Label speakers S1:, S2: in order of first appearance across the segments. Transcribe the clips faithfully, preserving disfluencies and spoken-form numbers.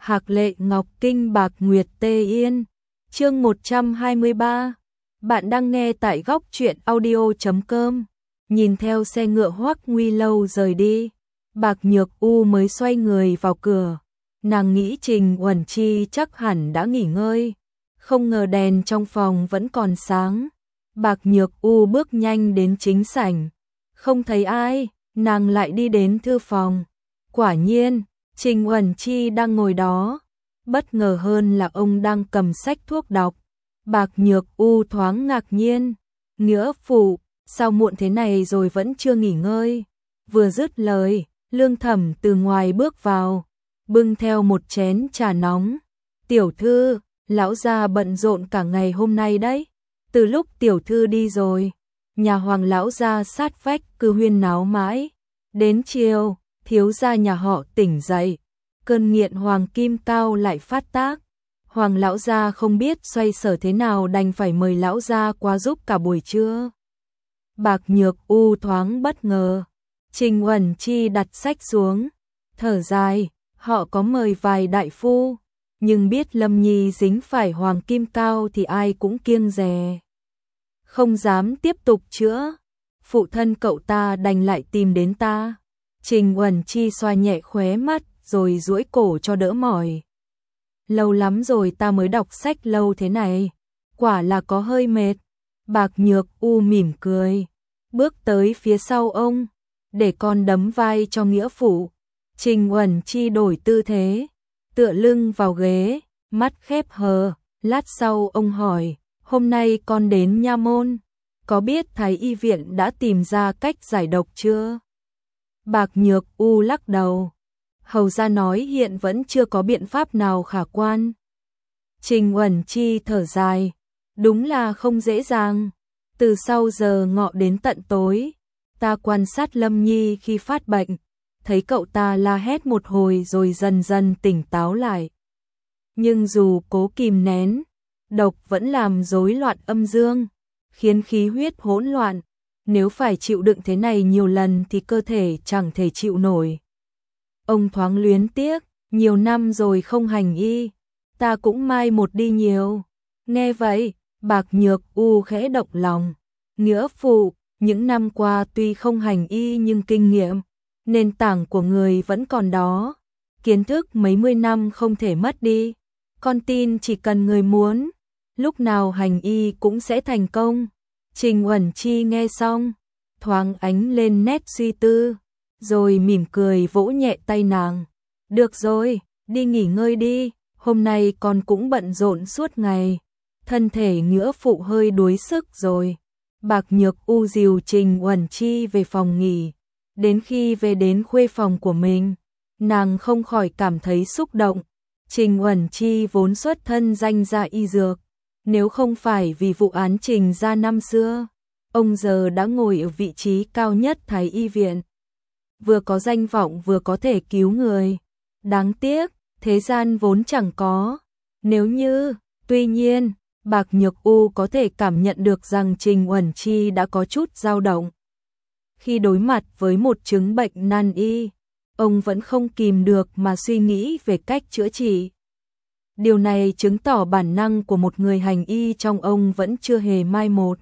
S1: Hạc Lệ Ngọc Kinh Bạc Nguyệt Tê Yên. Chương một trăm hai mươi ba. Bạn đang nghe tại góc truyện audio chấm com. Nhìn theo xe ngựa Hoắc Nguy Lâu rời đi, Bạc Nhược U mới xoay người vào cửa. Nàng nghĩ Trình Uẩn Chi chắc hẳn đã nghỉ ngơi, không ngờ đèn trong phòng vẫn còn sáng. Bạc Nhược U bước nhanh đến chính sảnh, không thấy ai, nàng lại đi đến thư phòng. Quả nhiên, Trình Uẩn Chi đang ngồi đó, bất ngờ hơn là ông đang cầm sách thuốc đọc. Bạc Nhược U thoáng ngạc nhiên, nghĩa phụ, sao muộn thế này rồi vẫn chưa nghỉ ngơi? Vừa dứt lời, Lương Thẩm từ ngoài bước vào, bưng theo một chén trà nóng. Tiểu thư, lão gia bận rộn cả ngày hôm nay đấy. Từ lúc tiểu thư đi rồi, nhà Hoàng lão gia sát vách cứ huyên náo mãi. Đến chiều, thiếu gia nhà họ tỉnh dậy, cơn nghiện hoàng kim cao lại phát tác. Hoàng lão gia không biết xoay sở thế nào đành phải mời lão gia qua giúp cả buổi trưa. Bạc Nhược U thoáng bất ngờ. Trình Uẩn Chi đặt sách xuống, thở dài, họ có mời vài đại phu, nhưng biết Lâm Nhi dính phải hoàng kim cao thì ai cũng kiêng dè, không dám tiếp tục chữa. Phụ thân cậu ta đành lại tìm đến ta. Trình Uẩn Chi xoa nhẹ khóe mắt rồi duỗi cổ cho đỡ mỏi. Lâu lắm rồi ta mới đọc sách lâu thế này, quả là có hơi mệt. Bạc Nhược U mỉm cười, bước tới phía sau ông, để con đấm vai cho nghĩa phụ. Trình Uẩn Chi đổi tư thế, tựa lưng vào ghế, mắt khép hờ. Lát sau ông hỏi, hôm nay con đến nha môn, có biết Thái y viện đã tìm ra cách giải độc chưa? Bạc Nhược U lắc đầu, hầu ra nói hiện vẫn chưa có biện pháp nào khả quan. Trình Uẩn Chi thở dài, đúng là không dễ dàng. Từ sau giờ ngọ đến tận tối, ta quan sát Lâm Nhi khi phát bệnh, thấy cậu ta la hét một hồi rồi dần dần tỉnh táo lại. Nhưng dù cố kìm nén, độc vẫn làm rối loạn âm dương, khiến khí huyết hỗn loạn. Nếu phải chịu đựng thế này nhiều lần thì cơ thể chẳng thể chịu nổi. Ông thoáng luyến tiếc, nhiều năm rồi không hành y, ta cũng mai một đi nhiều. Nghe vậy, Bạc Nhược U khẽ động lòng. Nghĩa phụ, những năm qua tuy không hành y nhưng kinh nghiệm, nền tảng của người vẫn còn đó. Kiến thức mấy mươi năm không thể mất đi. Con tin chỉ cần người muốn, lúc nào hành y cũng sẽ thành công. Trình Uẩn Chi nghe xong, thoáng ánh lên nét suy tư, rồi mỉm cười vỗ nhẹ tay nàng. Được rồi, đi nghỉ ngơi đi, hôm nay con cũng bận rộn suốt ngày, thân thể nghĩa phụ hơi đuối sức rồi. Bạc Nhược U dìu Trình Uẩn Chi về phòng nghỉ. Đến khi về đến khuê phòng của mình, nàng không khỏi cảm thấy xúc động. Trình Uẩn Chi vốn xuất thân danh gia y dược, nếu không phải vì vụ án Trình gia năm xưa, ông giờ đã ngồi ở vị trí cao nhất Thái y viện, vừa có danh vọng vừa có thể cứu người. Đáng tiếc, thế gian vốn chẳng có. Nếu như, tuy nhiên, Bạc Nhược U có thể cảm nhận được rằng Trình Uẩn Chi đã có chút dao động. Khi đối mặt với một chứng bệnh nan y, ông vẫn không kìm được mà suy nghĩ về cách chữa trị. Điều này chứng tỏ bản năng của một người hành y trong ông vẫn chưa hề mai một.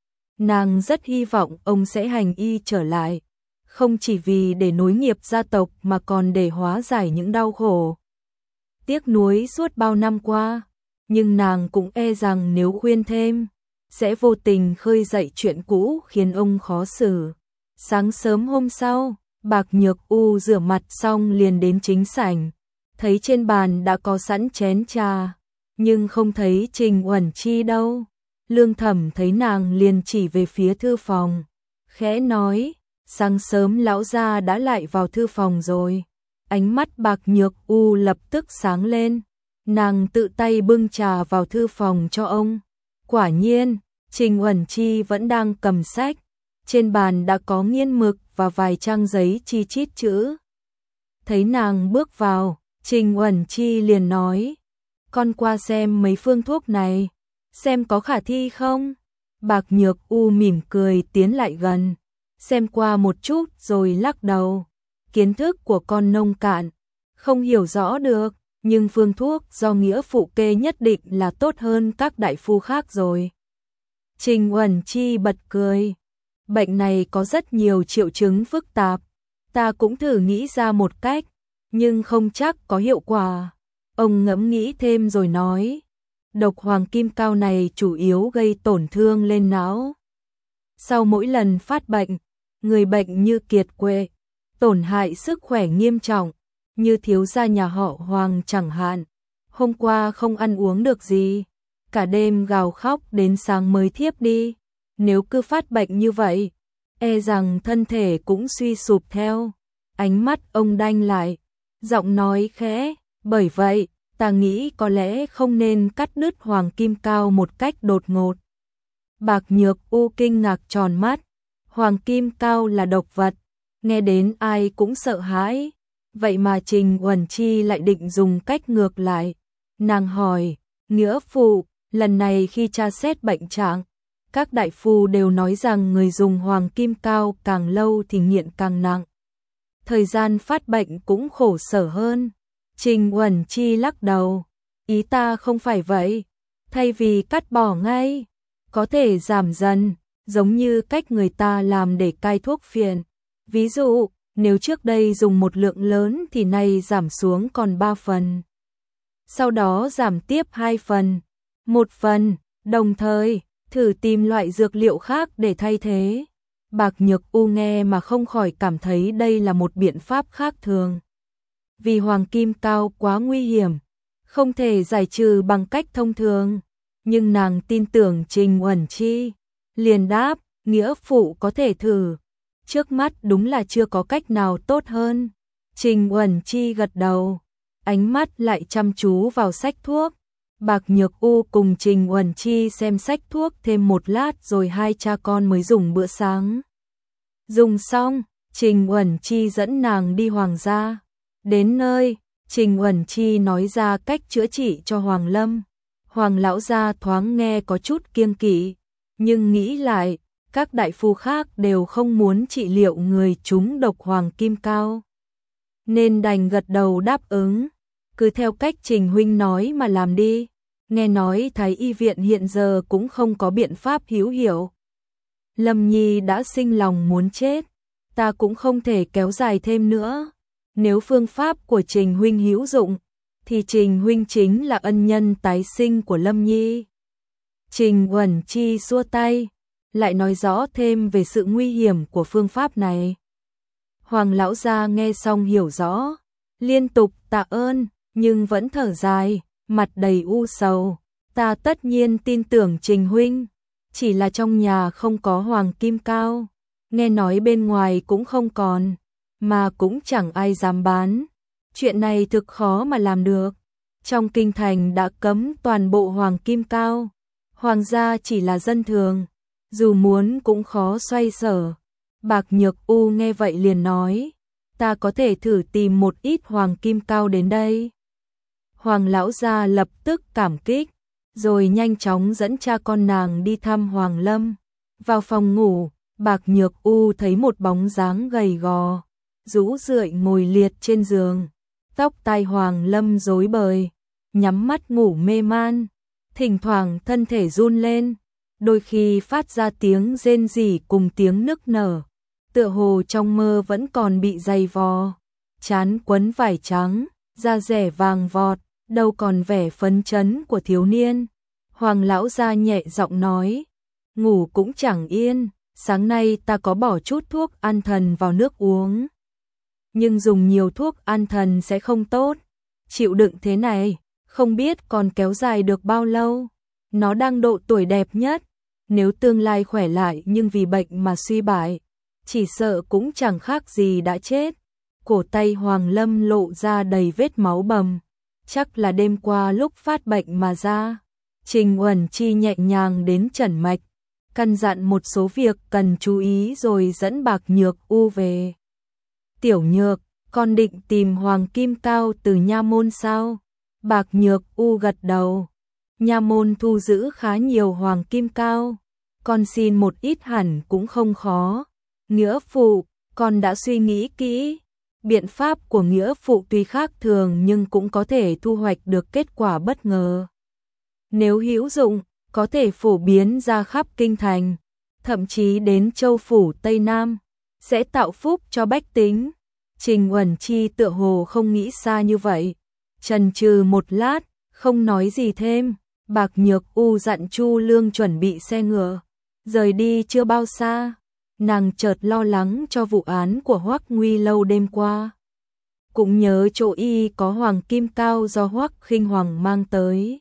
S1: Nàng rất hy vọng ông sẽ hành y trở lại, không chỉ vì để nối nghiệp gia tộc mà còn để hóa giải những đau khổ tiếc nuối suốt bao năm qua. Nhưng nàng cũng e rằng nếu khuyên thêm, sẽ vô tình khơi dậy chuyện cũ khiến ông khó xử. Sáng sớm hôm sau, Bạc Nhược U rửa mặt xong liền đến chính sảnh, thấy trên bàn đã có sẵn chén trà, nhưng không thấy Trình Uẩn Chi đâu. Lương Thẩm thấy nàng liền chỉ về phía thư phòng, khẽ nói, sáng sớm lão gia đã lại vào thư phòng rồi. Ánh mắt Bạc Nhược U lập tức sáng lên, nàng tự tay bưng trà vào thư phòng cho ông. Quả nhiên, Trình Uẩn Chi vẫn đang cầm sách, trên bàn đã có nghiên mực và vài trang giấy chi chít chữ. Thấy nàng bước vào, Trình Uẩn Chi liền nói, con qua xem mấy phương thuốc này, xem có khả thi không? Bạc Nhược U mỉm cười tiến lại gần, xem qua một chút rồi lắc đầu. Kiến thức của con nông cạn, không hiểu rõ được, nhưng phương thuốc do nghĩa phụ kê nhất định là tốt hơn các đại phu khác rồi. Trình Uẩn Chi bật cười. Bệnh này có rất nhiều triệu chứng phức tạp. Ta cũng thử nghĩ ra một cách, nhưng không chắc có hiệu quả. Ông ngẫm nghĩ thêm rồi nói. Độc hoàng kim cao này chủ yếu gây tổn thương lên não. Sau mỗi lần phát bệnh, người bệnh như kiệt quệ, tổn hại sức khỏe nghiêm trọng, như thiếu gia nhà họ Hoàng chẳng hạn. Hôm qua không ăn uống được gì, cả đêm gào khóc đến sáng mới thiếp đi. Nếu cứ phát bệnh như vậy, e rằng thân thể cũng suy sụp theo. Ánh mắt ông đanh lại, giọng nói khẽ, bởi vậy, ta nghĩ có lẽ không nên cắt đứt hoàng kim cao một cách đột ngột. Bạc Nhược U kinh ngạc tròn mắt, hoàng kim cao là độc vật, nghe đến ai cũng sợ hãi. Vậy mà Trình Uẩn Chi lại định dùng cách ngược lại. Nàng hỏi, nghĩa phụ, lần này khi tra xét bệnh trạng, các đại phu đều nói rằng người dùng hoàng kim cao càng lâu thì nghiện càng nặng. Thời gian phát bệnh cũng khổ sở hơn. Trình Uẩn Chi lắc đầu, ý ta không phải vậy. Thay vì cắt bỏ ngay, có thể giảm dần, giống như cách người ta làm để cai thuốc phiện. Ví dụ, nếu trước đây dùng một lượng lớn thì nay giảm xuống còn ba phần. Sau đó giảm tiếp hai phần, một phần, đồng thời thử tìm loại dược liệu khác để thay thế. Bạc Nhược U nghe mà không khỏi cảm thấy đây là một biện pháp khác thường. Vì hoàng kim cao quá nguy hiểm, không thể giải trừ bằng cách thông thường. Nhưng nàng tin tưởng Trình Uẩn Chi, liền đáp, nghĩa phụ có thể thử. Trước mắt đúng là chưa có cách nào tốt hơn. Trình Uẩn Chi gật đầu, ánh mắt lại chăm chú vào sách thuốc. Bạc Nhược U cùng Trình Uẩn Chi xem sách thuốc thêm một lát rồi hai cha con mới dùng bữa sáng. Dùng xong, Trình Uẩn Chi dẫn nàng đi Hoàng gia. Đến nơi, Trình Uẩn Chi nói ra cách chữa trị cho Hoàng Lâm. Hoàng lão gia thoáng nghe có chút kiêng kỵ, nhưng nghĩ lại, các đại phu khác đều không muốn trị liệu người trúng độc hoàng kim cao, nên đành gật đầu đáp ứng. Cứ theo cách Trình huynh nói mà làm đi. Nghe nói Thái y viện hiện giờ cũng không có biện pháp hữu hiệu. Lâm Nhi đã sinh lòng muốn chết, ta cũng không thể kéo dài thêm nữa. Nếu phương pháp của Trình huynh hữu dụng, thì Trình huynh chính là ân nhân tái sinh của Lâm Nhi. Trình Uẩn Chi xua tay, lại nói rõ thêm về sự nguy hiểm của phương pháp này. Hoàng lão gia nghe xong hiểu rõ, liên tục tạ ơn, nhưng vẫn thở dài, mặt đầy u sầu. Ta tất nhiên tin tưởng Trình huynh, chỉ là trong nhà không có hoàng kim cao, nghe nói bên ngoài cũng không còn, mà cũng chẳng ai dám bán. Chuyện này thực khó mà làm được. Trong kinh thành đã cấm toàn bộ hoàng kim cao, hoàng gia chỉ là dân thường, dù muốn cũng khó xoay sở. Bạc Nhược U nghe vậy liền nói, ta có thể thử tìm một ít hoàng kim cao đến đây. Hoàng lão gia lập tức cảm kích, rồi nhanh chóng dẫn cha con nàng đi thăm Hoàng Lâm. Vào phòng ngủ, Bạc Nhược U thấy một bóng dáng gầy gò, rũ rượi ngồi liệt trên giường. Tóc tai Hoàng Lâm rối bời, nhắm mắt ngủ mê man, thỉnh thoảng thân thể run lên, đôi khi phát ra tiếng rên rỉ cùng tiếng nức nở, tựa hồ trong mơ vẫn còn bị dày vò. Trán quấn vải trắng, da rẻ vàng vọt, đâu còn vẻ phấn chấn của thiếu niên. Hoàng lão gia nhẹ giọng nói, ngủ cũng chẳng yên, sáng nay ta có bỏ chút thuốc an thần vào nước uống. Nhưng dùng nhiều thuốc an thần sẽ không tốt. Chịu đựng thế này, không biết còn kéo dài được bao lâu. Nó đang độ tuổi đẹp nhất, nếu tương lai khỏe lại nhưng vì bệnh mà suy bại, chỉ sợ cũng chẳng khác gì đã chết. Cổ tay Hoàng Lâm lộ ra đầy vết máu bầm, chắc là đêm qua lúc phát bệnh mà ra. Trình Uẩn Chi nhẹ nhàng đến trần mạch, căn dặn một số việc cần chú ý rồi dẫn Bạc Nhược U về. Tiểu Nhược, con định tìm hoàng kim cao từ nha môn sao? Bạc Nhược U gật đầu. Nha môn thu giữ khá nhiều hoàng kim cao, con xin một ít hẳn cũng không khó. Nghĩa phụ, con đã suy nghĩ kỹ. Biện pháp của nghĩa phụ tuy khác thường nhưng cũng có thể thu hoạch được kết quả bất ngờ. Nếu hữu dụng, có thể phổ biến ra khắp kinh thành, thậm chí đến châu phủ Tây Nam, sẽ tạo phúc cho bách tính. Trình Uẩn Chi tựa hồ không nghĩ xa như vậy, chần chừ một lát, không nói gì thêm. Bạc Nhược U dặn Chu Lương chuẩn bị xe ngựa, rời đi chưa bao xa, nàng chợt lo lắng cho vụ án của Hoắc Nguy Lâu đêm qua. Cũng nhớ chỗ y có hoàng kim cao do Hoắc Khinh Hoàng mang tới.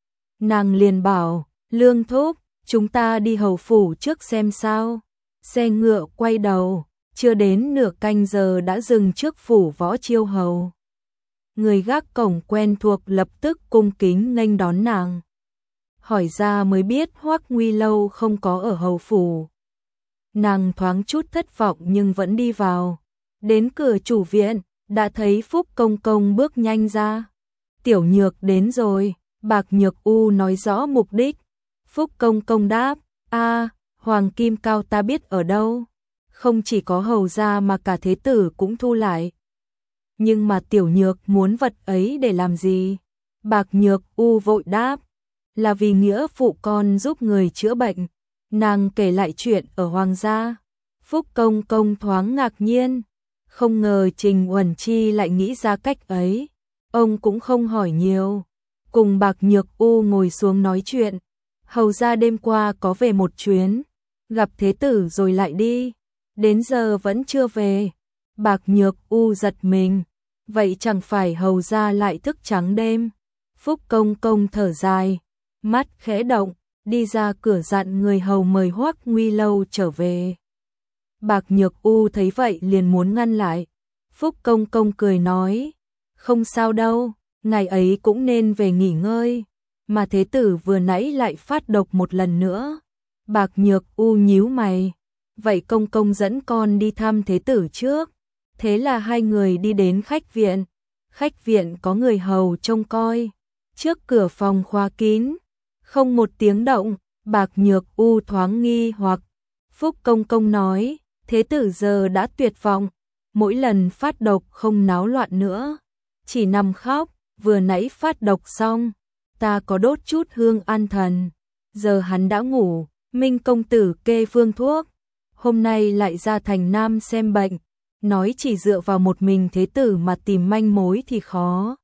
S1: Nàng liền bảo, Lương thúc, chúng ta đi hầu phủ trước xem sao. Xe ngựa quay đầu, chưa đến nửa canh giờ đã dừng trước phủ Võ Chiêu hầu. Người gác cổng quen thuộc lập tức cung kính nghênh đón nàng. Hỏi ra mới biết Hoắc Nguy Lâu không có ở hầu phủ. Nàng thoáng chút thất vọng nhưng vẫn đi vào. Đến cửa chủ viện, đã thấy Phúc Công Công bước nhanh ra. Tiểu Nhược đến rồi, Bạc Nhược U nói rõ mục đích. Phúc Công Công đáp, a, hoàng kim cao ta biết ở đâu. Không chỉ có hầu gia mà cả thế tử cũng thu lại. Nhưng mà Tiểu Nhược muốn vật ấy để làm gì? Bạc Nhược U vội đáp, là vì nghĩa phụ con giúp người chữa bệnh. Nàng kể lại chuyện ở hoàng gia. Phúc Công Công thoáng ngạc nhiên, không ngờ Trình Uẩn Chi lại nghĩ ra cách ấy. Ông cũng không hỏi nhiều, cùng Bạc Nhược U ngồi xuống nói chuyện. Hầu gia đêm qua có về một chuyến, gặp thế tử rồi lại đi, đến giờ vẫn chưa về. Bạc Nhược U giật mình, vậy chẳng phải hầu gia lại thức trắng đêm? Phúc Công Công thở dài, mắt khẽ động, đi ra cửa dặn người hầu mời Hoắc Nguy Lâu trở về. Bạc Nhược U thấy vậy liền muốn ngăn lại. Phúc Công Công cười nói, không sao đâu, ngày ấy cũng nên về nghỉ ngơi, mà thế tử vừa nãy lại phát độc một lần nữa. Bạc Nhược U nhíu mày, vậy Công Công dẫn con đi thăm thế tử trước. Thế là hai người đi đến khách viện. Khách viện có người hầu trông coi, trước cửa phòng khóa kín, không một tiếng động. Bạc Nhược U thoáng nghi hoặc. Phúc Công Công nói, thế tử giờ đã tuyệt vọng, mỗi lần phát độc không náo loạn nữa, chỉ nằm khóc. Vừa nãy phát độc xong, ta có đốt chút hương an thần, giờ hắn đã ngủ. Minh công tử kê phương thuốc, hôm nay lại ra thành Nam xem bệnh, nói chỉ dựa vào một mình thế tử mà tìm manh mối thì khó,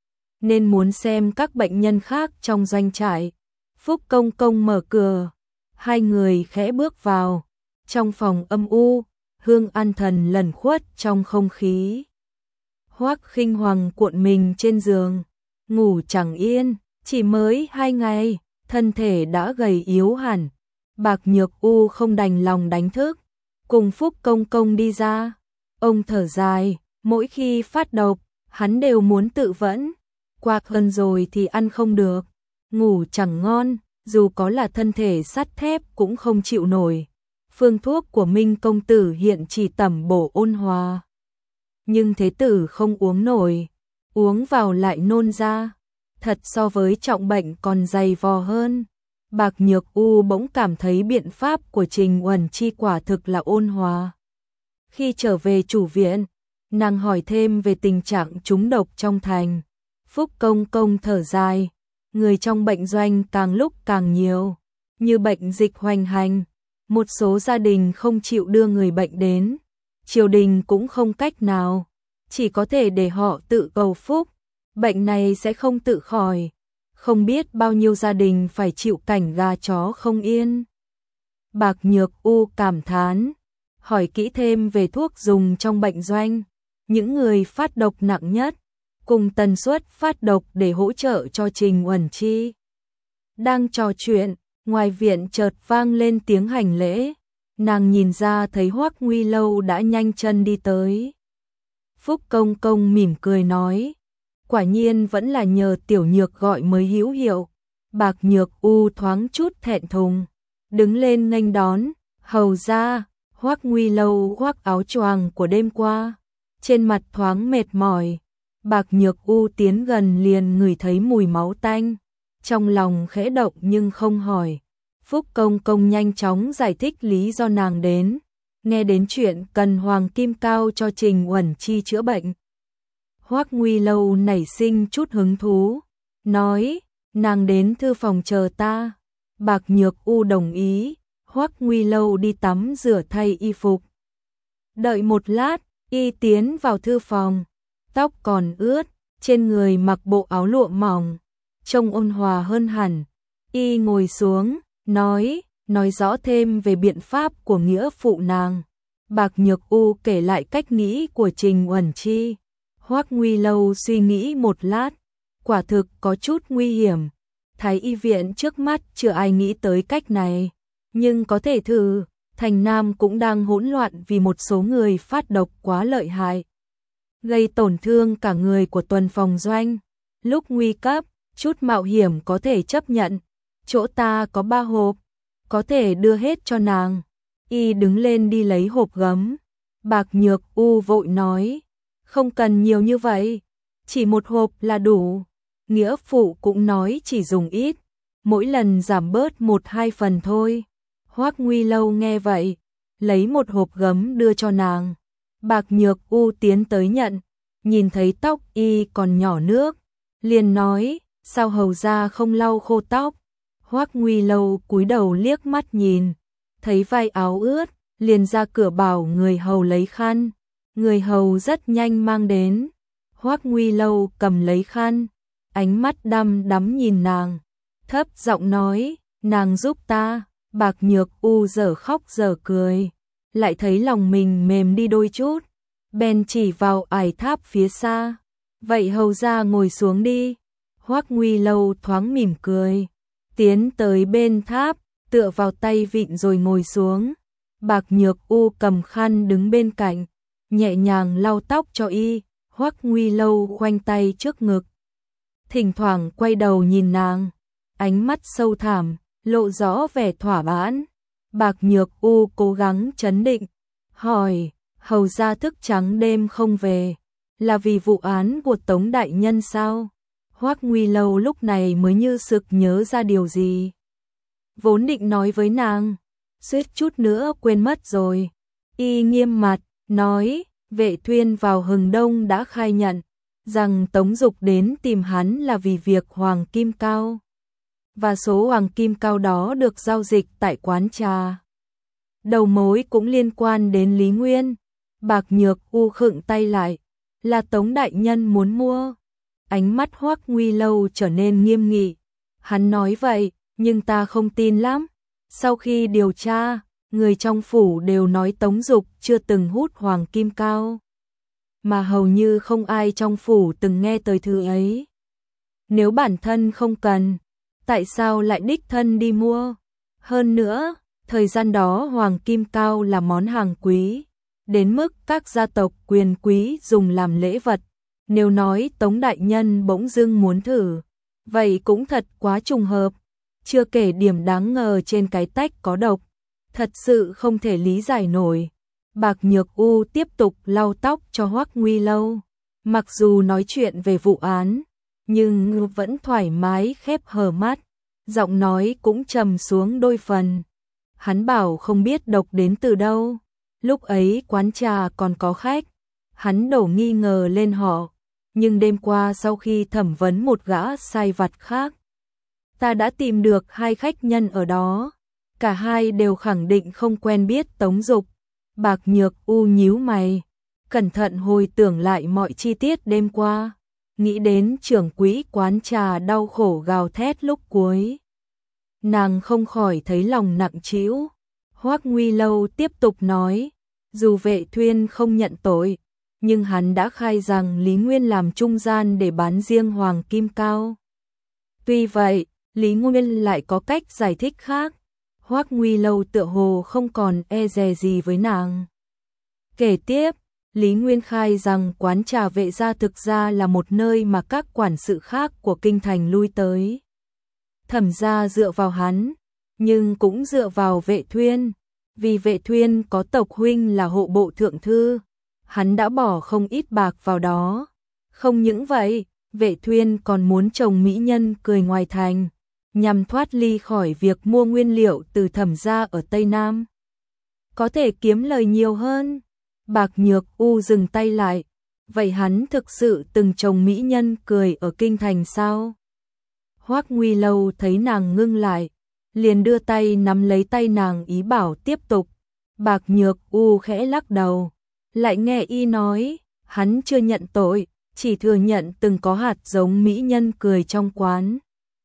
S1: nên muốn xem các bệnh nhân khác trong doanh trại. Phúc Công Công mở cửa, hai người khẽ bước vào. Trong phòng âm u, hương an thần lẩn khuất trong không khí. Hoắc Khinh Hoàng cuộn mình trên giường, ngủ chẳng yên, chỉ mới hai ngày, thân thể đã gầy yếu hẳn. Bạc Nhược U không đành lòng đánh thức, cùng Phúc Công Công đi ra. Ông thở dài, mỗi khi phát độc, hắn đều muốn tự vẫn, quạc hơn rồi thì ăn không được, ngủ chẳng ngon, dù có là thân thể sắt thép cũng không chịu nổi. Phương thuốc của Minh công tử hiện chỉ tẩm bổ ôn hòa, nhưng thế tử không uống nổi, uống vào lại nôn ra, thật so với trọng bệnh còn dày vò hơn. Bạc Nhược U bỗng cảm thấy biện pháp của Trình Uẩn Chi quả thực là ôn hòa. Khi trở về chủ viện, nàng hỏi thêm về tình trạng trúng độc trong thành. Phúc Công Công thở dài, người trong bệnh doanh càng lúc càng nhiều, như bệnh dịch hoành hành, một số gia đình không chịu đưa người bệnh đến, triều đình cũng không cách nào, chỉ có thể để họ tự cầu phúc, bệnh này sẽ không tự khỏi. Không biết bao nhiêu gia đình phải chịu cảnh gà chó không yên. Bạc Nhược U cảm thán, hỏi kỹ thêm về thuốc dùng trong bệnh doanh, những người phát độc nặng nhất, cùng tần suất phát độc để hỗ trợ cho Trình Uẩn Chi. Đang trò chuyện, ngoài viện chợt vang lên tiếng hành lễ, nàng nhìn ra thấy Hoắc Nguy Lâu đã nhanh chân đi tới. Phúc Công Công mỉm cười nói, quả nhiên vẫn là nhờ Tiểu Nhược gọi mới hữu hiệu. Bạc Nhược U thoáng chút thẹn thùng, đứng lên nghênh đón, hầu ra. Hoắc Nguy Lâu khoác áo choàng của đêm qua, trên mặt thoáng mệt mỏi. Bạc Nhược U tiến gần liền ngửi thấy mùi máu tanh, trong lòng khẽ động nhưng không hỏi. Phúc Công Công nhanh chóng giải thích lý do nàng đến, nghe đến chuyện cần Hoàng Kim Cao cho Trình Uẩn Chi chữa bệnh. Hoắc Nguy Lâu nảy sinh chút hứng thú, nói, nàng đến thư phòng chờ ta. Bạc Nhược U đồng ý, Hoắc Nguy Lâu đi tắm rửa thay y phục. Đợi một lát, y tiến vào thư phòng, tóc còn ướt, trên người mặc bộ áo lụa mỏng, trông ôn hòa hơn hẳn. Y ngồi xuống, nói, nói rõ thêm về biện pháp của nghĩa phụ nàng. Bạc Nhược U kể lại cách nghĩ của Trình Uẩn Chi. Hoắc Nguy Lâu suy nghĩ một lát, quả thực có chút nguy hiểm. Thái y viện trước mắt chưa ai nghĩ tới cách này, nhưng có thể thử. Thành Nam cũng đang hỗn loạn vì một số người phát độc quá lợi hại, gây tổn thương cả người của tuần phòng doanh. Lúc nguy cấp, chút mạo hiểm có thể chấp nhận. Chỗ ta có ba hộp, có thể đưa hết cho nàng. Y đứng lên đi lấy hộp gấm. Bạc Nhược U vội nói, không cần nhiều như vậy, chỉ một hộp là đủ. Nghĩa phụ cũng nói chỉ dùng ít, mỗi lần giảm bớt một hai phần thôi. Hoắc Nguy Lâu nghe vậy, lấy một hộp gấm đưa cho nàng. Bạc Nhược U tiến tới nhận, nhìn thấy tóc y còn nhỏ nước, liền nói, sao hầu gia không lau khô tóc. Hoắc Nguy Lâu cúi đầu liếc mắt nhìn, thấy vai áo ướt, liền ra cửa bảo người hầu lấy khăn. Người hầu rất nhanh mang đến. Hoắc Nguy Lâu cầm lấy khăn, ánh mắt đăm đắm nhìn nàng, thấp giọng nói, nàng giúp ta. Bạc Nhược U dở khóc dở cười, lại thấy lòng mình mềm đi đôi chút, bèn chỉ vào ải tháp phía xa, vậy hầu gia ngồi xuống đi. Hoắc Nguy Lâu thoáng mỉm cười, tiến tới bên tháp, tựa vào tay vịn rồi ngồi xuống. Bạc Nhược U cầm khăn đứng bên cạnh, nhẹ nhàng lau tóc cho y. Hoắc Nguy Lâu khoanh tay trước ngực, thỉnh thoảng quay đầu nhìn nàng, ánh mắt sâu thẳm, lộ rõ vẻ thỏa mãn. Bạc Nhược U cố gắng trấn định, hỏi, hầu gia thức trắng đêm không về, là vì vụ án của Tống đại nhân sao? Hoắc Nguy Lâu lúc này mới như sực nhớ ra điều gì, vốn định nói với nàng, suýt chút nữa quên mất rồi. Y nghiêm mặt, nói, Vệ Thuyên vào Hừng Đông đã khai nhận rằng Tống Dục đến tìm hắn là vì việc Hoàng Kim Cao, và số Hoàng Kim Cao đó được giao dịch tại quán trà. Đầu mối cũng liên quan đến Lý Nguyên. Bạc Nhược U khựng tay lại, là Tống đại nhân muốn mua. Ánh mắt Hoắc Nguy Lâu trở nên nghiêm nghị. Hắn nói vậy, nhưng ta không tin lắm. Sau khi điều tra, người trong phủ đều nói Tống Dục chưa từng hút Hoàng Kim Cao, mà hầu như không ai trong phủ từng nghe tới thứ ấy. Nếu bản thân không cần, tại sao lại đích thân đi mua? Hơn nữa, thời gian đó Hoàng Kim Cao là món hàng quý, đến mức các gia tộc quyền quý dùng làm lễ vật. Nếu nói Tống đại nhân bỗng dưng muốn thử, vậy cũng thật quá trùng hợp. Chưa kể điểm đáng ngờ trên cái tách có độc, thật sự không thể lý giải nổi. Bạc Nhược U tiếp tục lau tóc cho Hoắc Nguy Lâu. Mặc dù nói chuyện về vụ án, nhưng vẫn thoải mái khép hờ mắt, giọng nói cũng trầm xuống đôi phần. Hắn bảo không biết độc đến từ đâu. Lúc ấy quán trà còn có khách, hắn đổ nghi ngờ lên họ, nhưng đêm qua sau khi thẩm vấn một gã sai vặt khác, ta đã tìm được hai khách nhân ở đó, cả hai đều khẳng định không quen biết Tống Dục. Bạc Nhược U nhíu mày, cẩn thận hồi tưởng lại mọi chi tiết đêm qua, nghĩ đến trưởng quỹ quán trà đau khổ gào thét lúc cuối, nàng không khỏi thấy lòng nặng trĩu. Hoắc Nguy Lâu tiếp tục nói, dù Vệ Thuyên không nhận tội, nhưng hắn đã khai rằng Lý Nguyên làm trung gian để bán riêng Hoàng Kim Cao. Tuy vậy, Lý Nguyên lại có cách giải thích khác. Hoắc Nguy Lâu tựa hồ không còn e dè gì với nàng. Kể tiếp, Lý Nguyên khai rằng quán trà Vệ gia thực ra là một nơi mà các quản sự khác của kinh thành lui tới. Thẩm gia dựa vào hắn, nhưng cũng dựa vào Vệ Thuyên, vì Vệ Thuyên có tộc huynh là hộ bộ thượng thư, hắn đã bỏ không ít bạc vào đó. Không những vậy, Vệ Thuyên còn muốn trồng mỹ nhân cười ngoài thành, nhằm thoát ly khỏi việc mua nguyên liệu từ Thẩm gia ở Tây Nam. có thể kiếm lời nhiều hơn. Bạc Nhược U dừng tay lại, vậy hắn thực sự từng trồng mỹ nhân cười ở kinh thành sao? Hoắc Nguy Lâu thấy nàng ngưng lại, liền đưa tay nắm lấy tay nàng ý bảo tiếp tục. Bạc Nhược U khẽ lắc đầu, lại nghe y nói, hắn chưa nhận tội, chỉ thừa nhận từng có hạt giống mỹ nhân cười trong quán.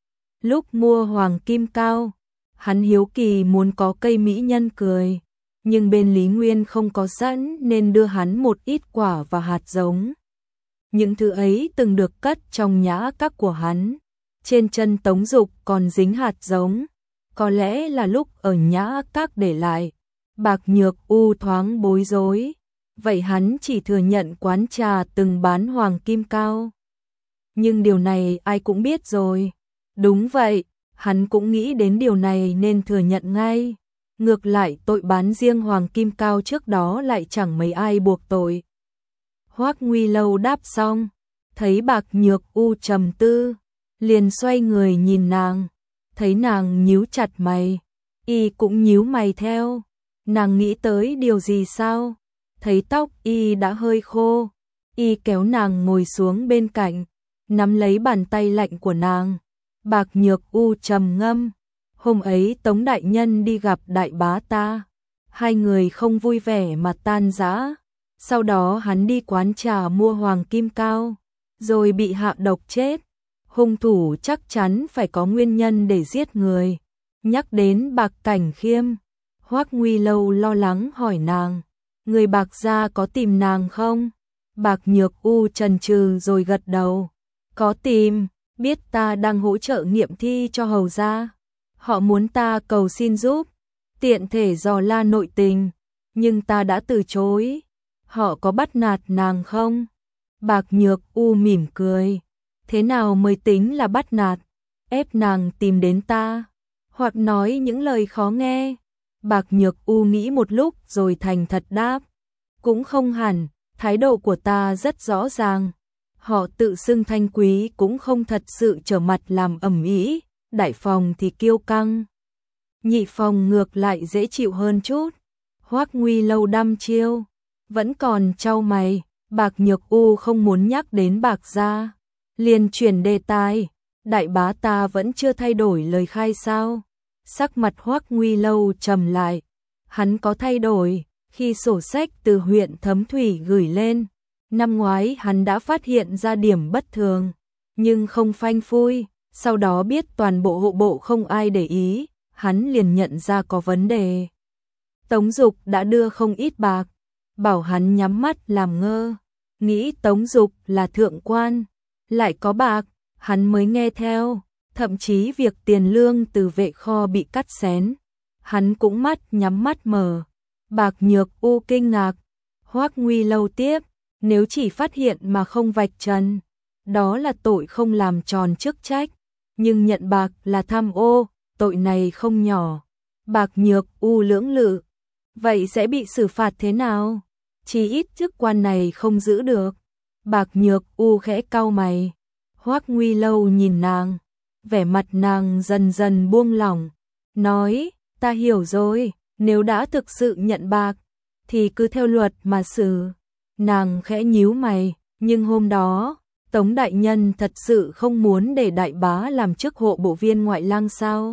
S1: Lúc mua hoàng kim cao, hắn hiếu kỳ muốn có cây mỹ nhân cười, nhưng bên Lý Nguyên không có sẵn nên đưa hắn một ít quả và hạt giống. Những thứ ấy từng được cất trong nhã các của hắn, trên chân Tống Dục còn dính hạt giống, có lẽ là lúc ở nhã các để lại. Bạc Nhược U thoáng bối rối, vậy hắn chỉ thừa nhận quán trà từng bán hoàng kim cao. Nhưng điều này ai cũng biết rồi. Đúng vậy, hắn cũng nghĩ đến điều này nên thừa nhận ngay. Ngược lại tội bán riêng hoàng kim cao trước đó lại chẳng mấy ai buộc tội. Hoắc Nguy Lâu đáp xong, thấy Bạc Nhược U trầm tư, liền xoay người nhìn nàng, thấy nàng nhíu chặt mày, y cũng nhíu mày theo. Nàng nghĩ tới điều gì sao? Thấy tóc y đã hơi khô, y kéo nàng ngồi xuống bên cạnh, nắm lấy bàn tay lạnh của nàng. Bạc Nhược U trầm ngâm, hôm ấy Tống đại nhân đi gặp đại bá ta, hai người không vui vẻ mà tan rã. Sau đó hắn đi quán trà mua hoàng kim cao, rồi bị hạ độc chết. Hung thủ chắc chắn phải có nguyên nhân để giết người. Nhắc đến Bạc Cảnh Khiêm, Hoắc Nguy Lâu lo lắng hỏi nàng, người Bạc gia có tìm nàng không? Bạc Nhược U chần chừ rồi gật đầu, có tìm, biết ta đang hỗ trợ nghiệm thi cho hầu gia. Họ muốn ta cầu xin giúp, tiện thể dò la nội tình, nhưng ta đã từ chối. Họ có bắt nạt nàng không? Bạc Nhược U mỉm cười, thế nào mới tính là bắt nạt? Ép nàng tìm đến ta, hoặc nói những lời khó nghe? Bạc Nhược U nghĩ một lúc rồi thành thật đáp, cũng không hẳn, thái độ của ta rất rõ ràng. Họ tự xưng thanh quý cũng không thật sự trở mặt làm ầm ĩ, đại phòng thì kiêu căng, nhị phòng ngược lại dễ chịu hơn chút. Hoắc Nguy Lâu đăm chiêu, vẫn còn chau mày. Bạc Nhược U không muốn nhắc đến Bạc gia, liền chuyển đề tài, đại bá ta vẫn chưa thay đổi lời khai sao? Sắc mặt Hoắc Nguy Lâu trầm lại, hắn có thay đổi, khi sổ sách từ huyện Thấm Thủy gửi lên, năm ngoái hắn đã phát hiện ra điểm bất thường, nhưng không phanh phui, sau đó biết toàn bộ hộ bộ không ai để ý, hắn liền nhận ra có vấn đề. Tống Dục đã đưa không ít bạc, bảo hắn nhắm mắt làm ngơ, nghĩ Tống Dục là thượng quan, lại có bạc, hắn mới nghe theo. Thậm chí việc tiền lương từ vệ kho bị cắt xén, hắn cũng mắt nhắm mắt mở. Bạc Nhược U kinh ngạc, Hoắc Nguy Lâu tiếp, nếu chỉ phát hiện mà không vạch trần, đó là tội không làm tròn chức trách, nhưng nhận bạc là tham ô, tội này không nhỏ. Bạc Nhược U lưỡng lự, vậy sẽ bị xử phạt thế nào? Chỉ ít chức quan này không giữ được. Bạc Nhược U khẽ cau mày, Hoắc Nguy Lâu nhìn nàng, vẻ mặt nàng dần dần buông lỏng, nói, ta hiểu rồi, nếu đã thực sự nhận bạc, thì cứ theo luật mà xử. Nàng khẽ nhíu mày, nhưng hôm đó, Tống đại nhân thật sự không muốn để đại bá làm chức hộ bộ viên ngoại lang sao?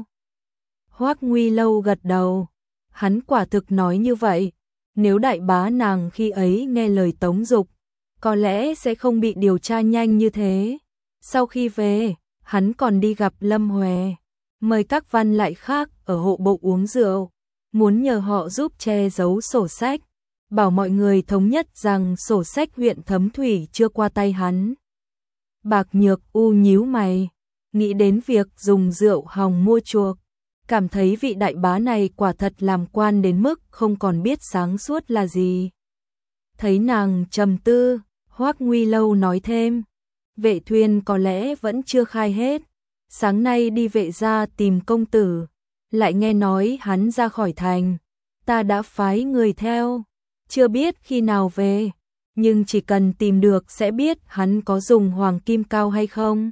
S1: Hoắc Nguy Lâu gật đầu, hắn quả thực nói như vậy, nếu đại bá nàng khi ấy nghe lời Tống Dục, có lẽ sẽ không bị điều tra nhanh như thế. Sau khi về, hắn còn đi gặp Lâm Huệ, mời các văn lại khác ở hộ bộ uống rượu, muốn nhờ họ giúp che giấu sổ sách, bảo mọi người thống nhất rằng sổ sách huyện Thấm Thủy chưa qua tay hắn. Bạc Nhược U nhíu mày, nghĩ đến việc dùng rượu hòng mua chuộc, cảm thấy vị đại bá này quả thật làm quan đến mức không còn biết sáng suốt là gì. Thấy nàng trầm tư, Hoắc Nguy Lâu nói thêm, Vệ Thuyên có lẽ vẫn chưa khai hết, sáng nay đi vệ gia tìm công tử, lại nghe nói hắn ra khỏi thành, ta đã phái người theo, chưa biết khi nào về, nhưng chỉ cần tìm được sẽ biết hắn có dùng hoàng kim cao hay không.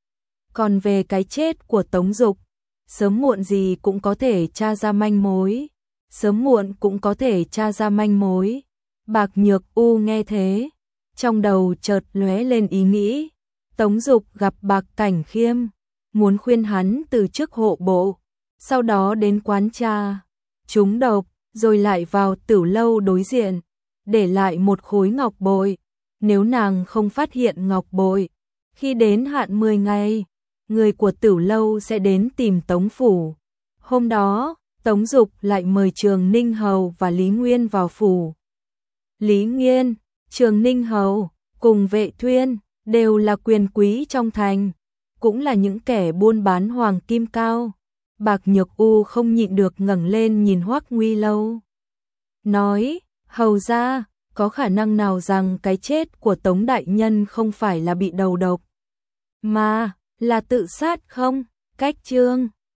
S1: Còn về cái chết của Tống Dục, sớm muộn gì cũng có thể tra ra manh mối, sớm muộn cũng có thể tra ra manh mối. Bạc Nhược U nghe thế, trong đầu chợt lóe lên ý nghĩ, Tống Dục gặp Bạc Cảnh Khiêm, muốn khuyên hắn từ chức hộ bộ, sau đó đến quán trà, trúng độc, rồi lại vào Tửu lâu đối diện, để lại một khối ngọc bội. Nếu nàng không phát hiện ngọc bội, khi đến hạn mười ngày, người của Tửu lâu sẽ đến tìm Tống phủ. Hôm đó, Tống Dục lại mời Trường Ninh Hầu và Lý Nguyên vào phủ. Lý Nguyên, Trường Ninh Hầu cùng Vệ Thuyên đều là quyền quý trong thành, cũng là những kẻ buôn bán hoàng kim cao. Bạc Nhược U không nhịn được ngẩng lên nhìn Hoắc Nguy Lâu, nói: "Hầu gia, có khả năng nào rằng cái chết của Tống đại nhân không phải là bị đầu độc, mà là tự sát không?" Cách chương